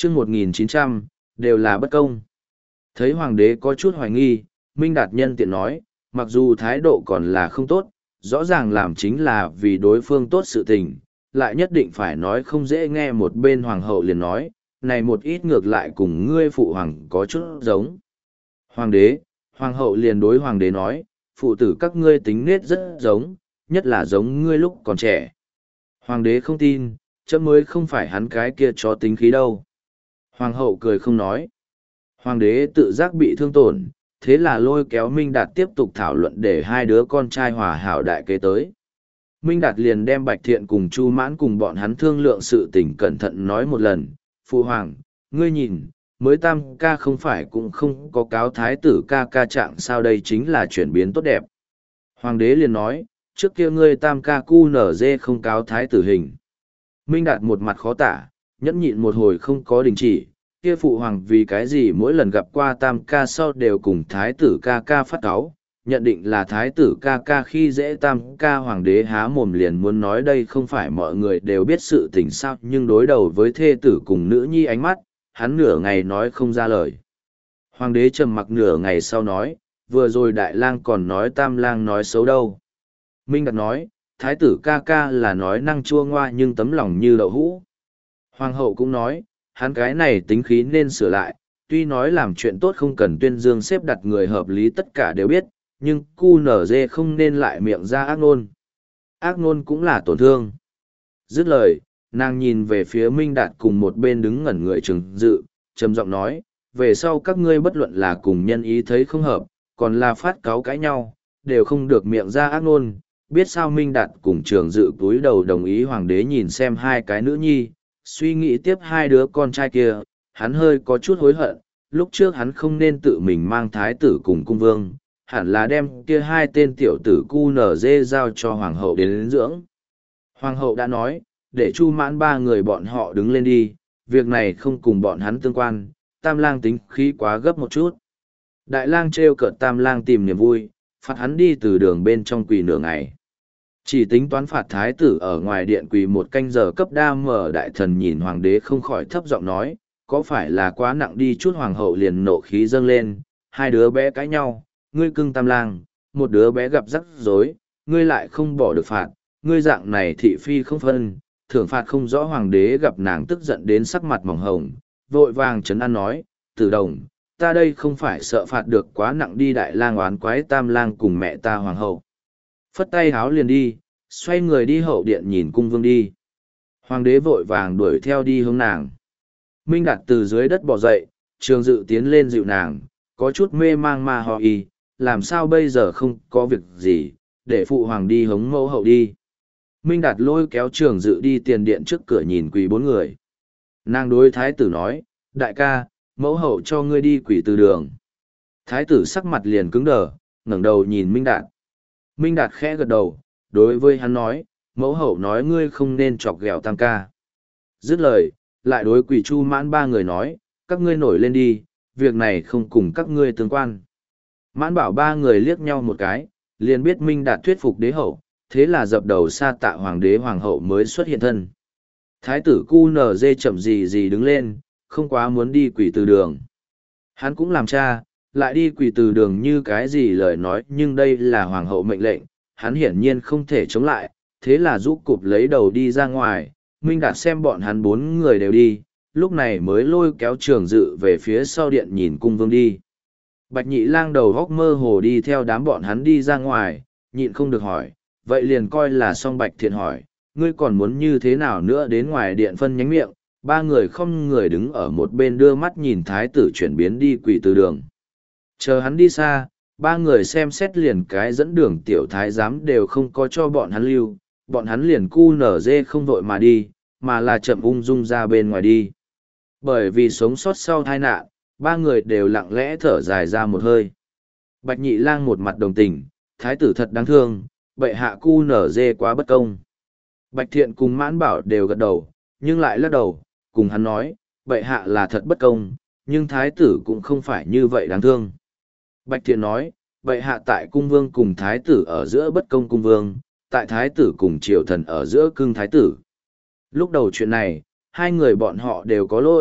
chương 1900, đều là bất công. Thấy hoàng đế có chút hoài nghi, Minh Đạt nhân tiện nói, mặc dù thái độ còn là không tốt, rõ ràng làm chính là vì đối phương tốt sự tình, lại nhất định phải nói không dễ nghe. Một bên hoàng hậu liền nói, này một ít ngược lại cùng ngươi phụ hoàng có chút giống. Hoàng đế, hoàng hậu liền đối hoàng đế nói, phụ tử các ngươi tính nết rất giống, nhất là giống ngươi lúc còn trẻ. Hoàng đế không tin, chấm mới không phải hắn cái kia cho tính khí đâu. Hoàng hậu cười không nói. Hoàng đế tự giác bị thương tổn, thế là lôi kéo Minh Đạt tiếp tục thảo luận để hai đứa con trai hòa hảo đại kế tới. Minh Đạt liền đem Bạch Thiện cùng Chu Mãn cùng bọn hắn thương lượng sự tình cẩn thận nói một lần. Phụ hoàng, ngươi nhìn, mới tam ca không phải cũng không có cáo thái tử ca ca trạng sao, đây chính là chuyển biến tốt đẹp. Hoàng đế liền nói, trước kia ngươi tam ca cu nở dê không cáo thái tử hình. Minh Đạt một mặt khó tả, nhẫn nhịn một hồi không có đình chỉ, kia phụ hoàng vì cái gì mỗi lần gặp qua tam ca sau đều cùng thái tử ca ca phát cáu, nhận định là thái tử ca ca khi dễ tam ca. Hoàng đế há mồm liền muốn nói đây không phải mọi người đều biết sự tình sao, nhưng đối đầu với thê tử cùng nữ nhi ánh mắt, hắn nửa ngày nói không ra lời. Hoàng đế trầm mặc nửa ngày sau nói, vừa rồi đại lang còn nói tam lang nói xấu đâu. Minh Đạt nói, thái tử ca ca là nói năng chua ngoa nhưng tấm lòng như đậu hũ. Hoàng hậu cũng nói, hắn cái này tính khí nên sửa lại, tuy nói làm chuyện tốt không cần tuyên dương xếp đặt người hợp lý tất cả đều biết, nhưng cu nở dê không nên lại miệng ra ác ngôn. Ác ngôn cũng là tổn thương. Dứt lời, nàng nhìn về phía Minh Đạt cùng một bên đứng ngẩn người Trường Dự, trầm giọng nói, về sau các ngươi bất luận là cùng nhân ý thấy không hợp, còn là phát cáu cãi nhau, đều không được miệng ra ác ngôn. Biết sao? Minh Đạt cùng Trường Dự cúi đầu đồng ý. Hoàng đế nhìn xem hai cái nữ nhi, suy nghĩ tiếp hai đứa con trai kia, hắn hơi có chút hối hận, lúc trước hắn không nên tự mình mang thái tử cùng cung vương, hẳn là đem kia hai tên tiểu tử cu nở dê giao cho hoàng hậu đến dưỡng. Hoàng hậu đã nói, để Chu Mãn ba người bọn họ đứng lên đi, việc này không cùng bọn hắn tương quan, tam lang tính khí quá gấp một chút. Đại lang trêu cợt tam lang tìm niềm vui, phạt hắn đi từ đường bên trong quỳ nửa ngày. Chỉ tính toán phạt thái tử ở ngoài điện quỳ một canh giờ cấp đa mở. Đại thần nhìn hoàng đế không khỏi thấp giọng nói, có phải là quá nặng đi chút? Hoàng hậu liền nộ khí dâng lên, hai đứa bé cãi nhau, ngươi cưng tam lang, một đứa bé gặp rắc rối, ngươi lại không bỏ được phạt, ngươi dạng này thị phi không phân, thưởng phạt không rõ. Hoàng đế gặp nàng tức giận đến sắc mặt mỏng hồng, vội vàng trấn an nói, Tử Đồng, ta đây không phải sợ phạt được quá nặng đi. Đại lang oán quái tam lang cùng mẹ ta hoàng hậu. Phất tay háo liền đi, xoay người đi hậu điện nhìn cung vương đi. Hoàng đế vội vàng đuổi theo đi hướng nàng. Minh Đạt từ dưới đất bò dậy, Trường Dự tiến lên dịu nàng, có chút mê mang mà ho y, làm sao bây giờ? Không có việc gì, để phụ hoàng đi hống mẫu hậu đi. Minh Đạt lôi kéo Trường Dự đi tiền điện trước cửa nhìn quỳ bốn người. Nàng đối thái tử nói, đại ca, mẫu hậu cho ngươi đi quỳ từ đường. Thái tử sắc mặt liền cứng đờ, ngẩng đầu nhìn Minh Đạt. Minh Đạt khẽ gật đầu, đối với hắn nói, mẫu hậu nói ngươi không nên chọc ghẹo tam ca. Dứt lời, lại đối quỳ Chu Mãn ba người nói, các ngươi nổi lên đi, việc này không cùng các ngươi tương quan. Mãn Bảo ba người liếc nhau một cái, liền biết Minh Đạt thuyết phục đế hậu, thế là dập đầu sa tạ hoàng đế hoàng hậu mới xuất hiện thân. Thái tử cu nở dê chậm gì đứng lên, không quá muốn đi quỳ từ đường. Hắn cũng làm cha, lại đi quỳ từ đường như cái gì lời nói, nhưng đây là hoàng hậu mệnh lệnh, hắn hiển nhiên không thể chống lại, thế là rũ cụp lấy đầu đi ra ngoài. Minh Đạt xem bọn hắn bốn người đều đi, lúc này mới lôi kéo Trường Dự về phía sau điện nhìn cung vương đi. Bạch Nhị Lang đầu góc mơ hồ đi theo đám bọn hắn đi ra ngoài, nhịn không được hỏi, vậy liền coi là xong. Bạch Thiện hỏi, ngươi còn muốn như thế nào nữa? Đến ngoài điện phân nhánh miệng. Ba người không người đứng ở một bên đưa mắt nhìn thái tử chuyển biến đi quỳ từ đường. Chờ hắn đi xa, ba người xem xét liền cái dẫn đường tiểu thái giám đều không có cho bọn hắn lưu, bọn hắn liền cu nở dê không vội mà đi, mà là chậm ung dung ra bên ngoài đi. Bởi vì sống sót sau tai nạn, ba người đều lặng lẽ thở dài ra một hơi. Bạch Nhị Lang một mặt đồng tình, thái tử thật đáng thương, bệ hạ cu nở dê quá bất công. Bạch Thiện cùng Mãn Bảo đều gật đầu, nhưng lại lắc đầu, cùng hắn nói, bệ hạ là thật bất công, nhưng thái tử cũng không phải như vậy đáng thương. Bạch Thiện nói, bệ hạ tại cung vương cùng thái tử ở giữa bất công cung vương, tại thái tử cùng triều thần ở giữa cưng thái tử. Lúc đầu chuyện này, hai người bọn họ đều có lỗi,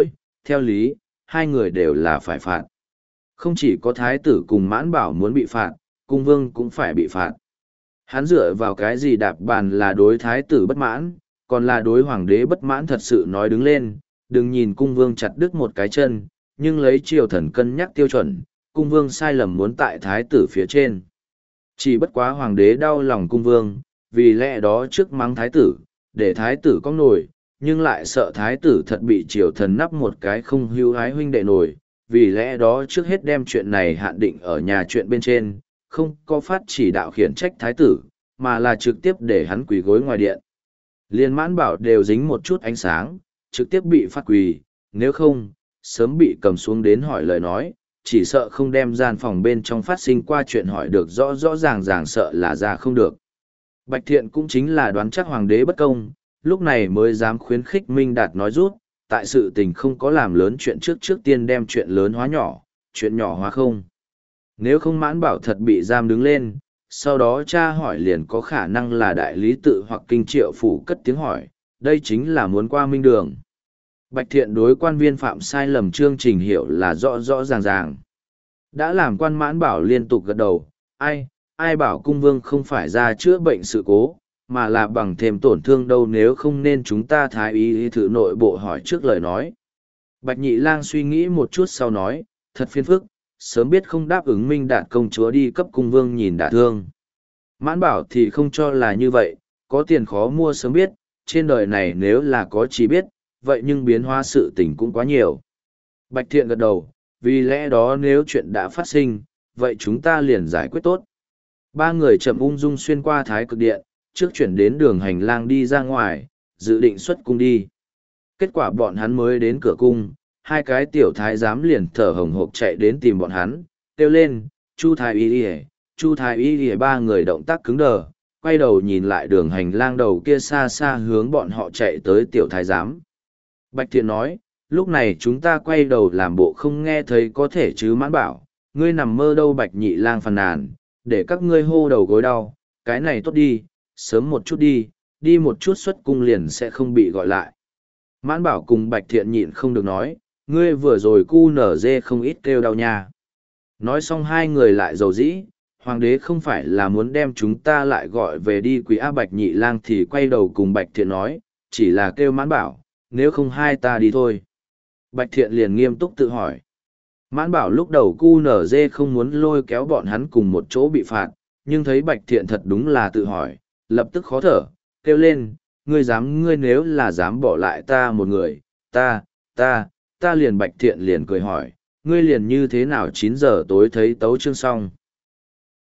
theo lý, hai người đều là phải phạt. Không chỉ có thái tử cùng Mãn Bảo muốn bị phạt, cung vương cũng phải bị phạt. Hắn dựa vào cái gì đạp bàn là đối thái tử bất mãn, còn là đối hoàng đế bất mãn thật sự nói đứng lên, đừng nhìn cung vương chặt đứt một cái chân, nhưng lấy triều thần cân nhắc tiêu chuẩn, cung vương sai lầm muốn tại thái tử phía trên. Chỉ bất quá hoàng đế đau lòng cung vương, vì lẽ đó trước mắng thái tử, để thái tử có nổi, nhưng lại sợ thái tử thật bị triều thần nắp một cái không hưu hái huynh đệ nổi, vì lẽ đó trước hết đem chuyện này hạn định ở nhà chuyện bên trên, không có phát chỉ đạo khiển trách thái tử, mà là trực tiếp để hắn quỳ gối ngoài điện. Liên Mãn Bảo đều dính một chút ánh sáng, trực tiếp bị phát quỳ, nếu không, sớm bị cầm xuống đến hỏi lời nói, chỉ sợ không đem gian phòng bên trong phát sinh qua chuyện hỏi được rõ rõ ràng ràng sợ là ra không được. Bạch Thiện cũng chính là đoán chắc hoàng đế bất công, lúc này mới dám khuyến khích Minh Đạt nói rút, tại sự tình không có làm lớn chuyện trước tiên đem chuyện lớn hóa nhỏ, chuyện nhỏ hóa không. Nếu không Mãn Bảo thật bị giam đứng lên, sau đó cha hỏi liền có khả năng là đại lý tự hoặc kinh triệu phủ cất tiếng hỏi, đây chính là muốn qua minh đường. Bạch Thiện đối quan viên phạm sai lầm chương trình hiểu là rõ rõ ràng ràng. Đã làm quan Mãn Bảo liên tục gật đầu, ai bảo cung vương không phải ra chữa bệnh sự cố, mà là bằng thêm tổn thương đâu, nếu không nên chúng ta thái y thử nội bộ hỏi trước lời nói. Bạch Nhị Lang suy nghĩ một chút sau nói, thật phiền phức, sớm biết không đáp ứng Minh Đạt công chúa đi cấp cung vương nhìn đả thương. Mãn Bảo thì không cho là như vậy, có tiền khó mua sớm biết, trên đời này nếu là có chỉ biết, vậy nhưng biến hóa sự tình cũng quá nhiều. Bạch Thiện gật đầu, vì lẽ đó nếu chuyện đã phát sinh, vậy chúng ta liền giải quyết tốt. Ba người chậm ung dung xuyên qua Thái Cực Điện, trước chuyển đến đường hành lang đi ra ngoài, dự định xuất cung đi. Kết quả bọn hắn mới đến cửa cung, hai cái tiểu thái giám liền thở hồng hộc chạy đến tìm bọn hắn, kêu lên, Chu Thái Y Y, Chu Thái Y Y. Ba người động tác cứng đờ, quay đầu nhìn lại đường hành lang đầu kia xa xa hướng bọn họ chạy tới tiểu thái giám. Bạch Thiện nói, lúc này chúng ta quay đầu làm bộ không nghe thấy có thể chứ. Mãn Bảo, ngươi nằm mơ đâu. Bạch Nhị Lang phàn nàn, để các ngươi hô đầu gối đau, cái này tốt đi, sớm một chút đi một chút xuất cung liền sẽ không bị gọi lại. Mãn Bảo cùng Bạch Thiện nhịn không được nói, ngươi vừa rồi cu nở dê không ít kêu đau nha. Nói xong hai người lại dầu dĩ, hoàng đế không phải là muốn đem chúng ta lại gọi về đi quý á. Bạch Nhị Lang thì quay đầu cùng Bạch Thiện nói, chỉ là kêu Mãn Bảo, nếu không hai ta đi thôi. Bạch Thiện liền nghiêm túc tự hỏi. Mãn Bảo lúc đầu cu nở dê không muốn lôi kéo bọn hắn cùng một chỗ bị phạt, nhưng thấy Bạch Thiện thật đúng là tự hỏi, lập tức khó thở, kêu lên, ngươi nếu là dám bỏ lại ta một người, ta liền. Bạch Thiện liền cười hỏi, ngươi liền như thế nào 9 giờ tối thấy tấu chương xong.